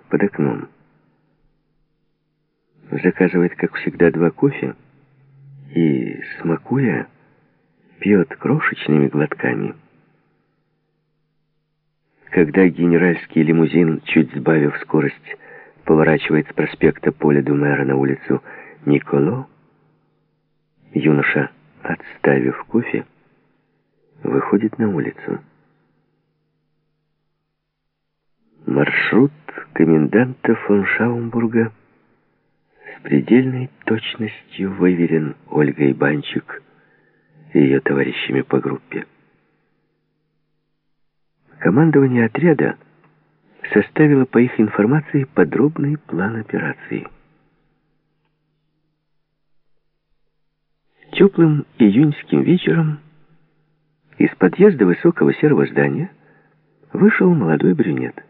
под окном. Заказывает, как всегда, 2 кофе и, смакуя, пьет крошечными глотками. Когда генеральский лимузин, чуть сбавив скорость, поворачивает с проспекта Поля-Думера на улицу Николо, юноша, отставив кофе, выходит на улицу. Маршрут коменданта фон Шаумбурга с предельной точностью выверен Ольгой Банчик и ее товарищами по группе. Командование отряда составило по их информации подробный план операции. Теплым июньским вечером из подъезда высокого серого здания вышел молодой брюнет.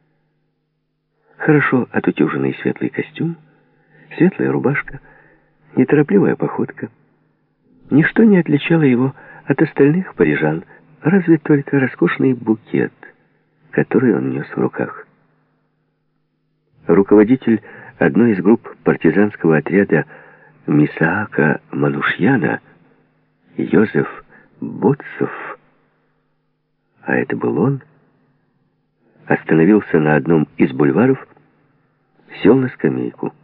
Хорошо отутюженный светлый костюм, светлая рубашка, неторопливая походка. Ничто не отличало его от остальных парижан, разве только роскошный букет, который он нес в руках. Руководитель одной из групп партизанского отряда Мисаака Манушьяна, Йозеф Боцов, а это был он, остановился на одном из бульваров, сел на скамейку.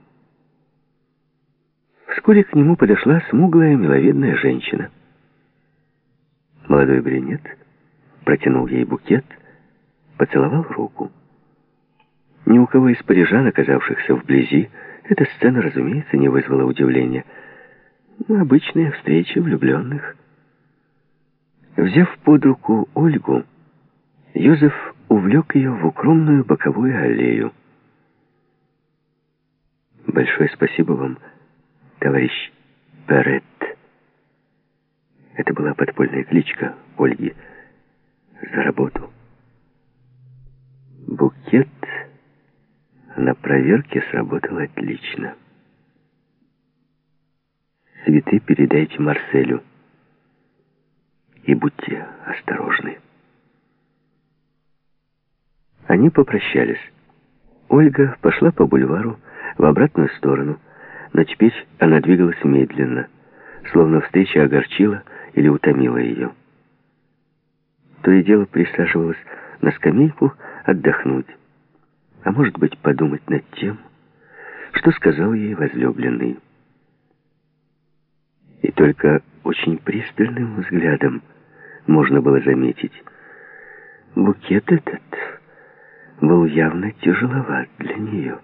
Вскоре к нему подошла смуглая, миловидная женщина. Молодой брюнет протянул ей букет, поцеловал руку. Ни у кого из парижан, оказавшихся вблизи, эта сцена, разумеется, не вызвала удивления. Обычная встреча влюбленных. Взяв под руку Ольгу, Йозеф увлек ее в укромную боковую аллею. «Большое спасибо вам, товарищ Перет». Это была подпольная кличка Ольги. За работу. Букет на проверке сработал отлично. Цветы передайте Марселю. И будьте осторожны. Они попрощались. Ольга пошла по бульвару в обратную сторону, но теперь она двигалась медленно, словно встреча огорчила или утомила ее. То и дело присаживалась на скамейку отдохнуть, а может быть, подумать над тем, что сказал ей возлюбленный. И только очень пристальным взглядом можно было заметить, букет этот был явно тяжеловат для нее.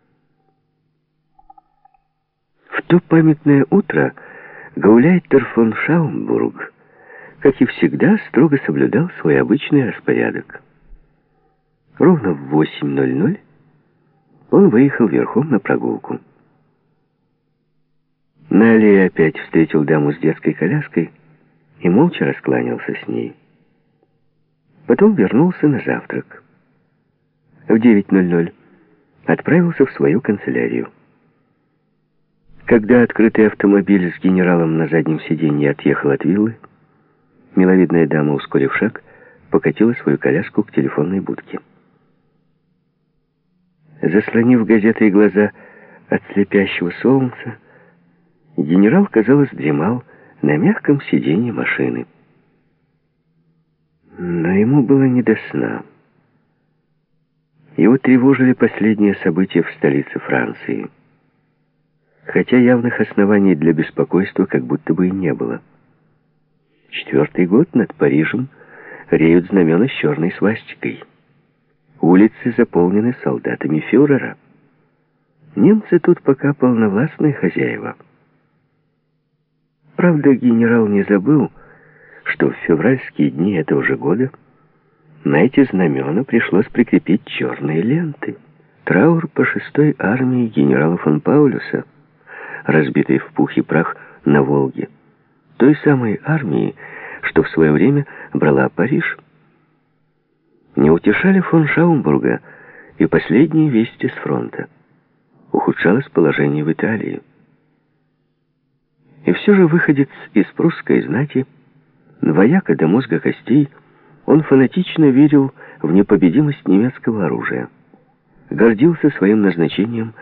В то памятное утро гауляйтер фон Шаумбург, как и всегда, строго соблюдал свой обычный распорядок. Ровно в 8:00 он выехал верхом на прогулку. На аллее опять встретил даму с детской коляской и молча раскланялся с ней. Потом вернулся на завтрак. В 9:00 отправился в свою канцелярию. Когда открытый автомобиль с генералом на заднем сиденье отъехал от виллы, миловидная дама, ускорив шаг, покатила свою коляску к телефонной будке. Заслонив газетой глаза от слепящего солнца, генерал, казалось, дремал на мягком сиденье машины. Но ему было не до сна. Его тревожили последние события в столице Франции, хотя явных оснований для беспокойства как будто бы и не было. 4-й год над Парижем реют знамена с черной свастикой. Улицы заполнены солдатами фюрера. Немцы тут пока полновластные хозяева. Правда, генерал не забыл, что в февральские дни этого же года на эти знамена пришлось прикрепить черные ленты. Траур по 6-й армии генерала фон Паулюса, разбитой в пух и прах на Волге, той самой армии, что в свое время брала Париж. Не утешали фон Шаумбурга и последние вести с фронта. Ухудшалось положение в Италии. И все же выходец из прусской знати, вояка до мозга костей, он фанатично верил в непобедимость немецкого оружия. гордился своим назначением